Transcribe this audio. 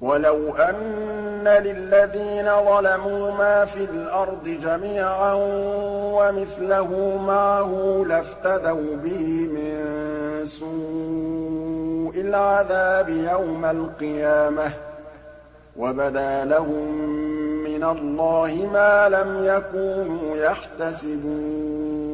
وَلَوْ أَنَّ لِلَّذِينَ ظَلَمُوا مَا فِي الْأَرْضِ جَمِيعًا وَمِثْلَهُ مَعَهُ لَافْتَدَوْا بِهِ مِن سُوءِ الْعَذَابِ يَوْمَ الْقِيَامَةِ ۚ وَبَدَا لَهُم مِّنَ اللَّهِ مَا لَمْ يَكُونُوا يَحْتَسِبُونَ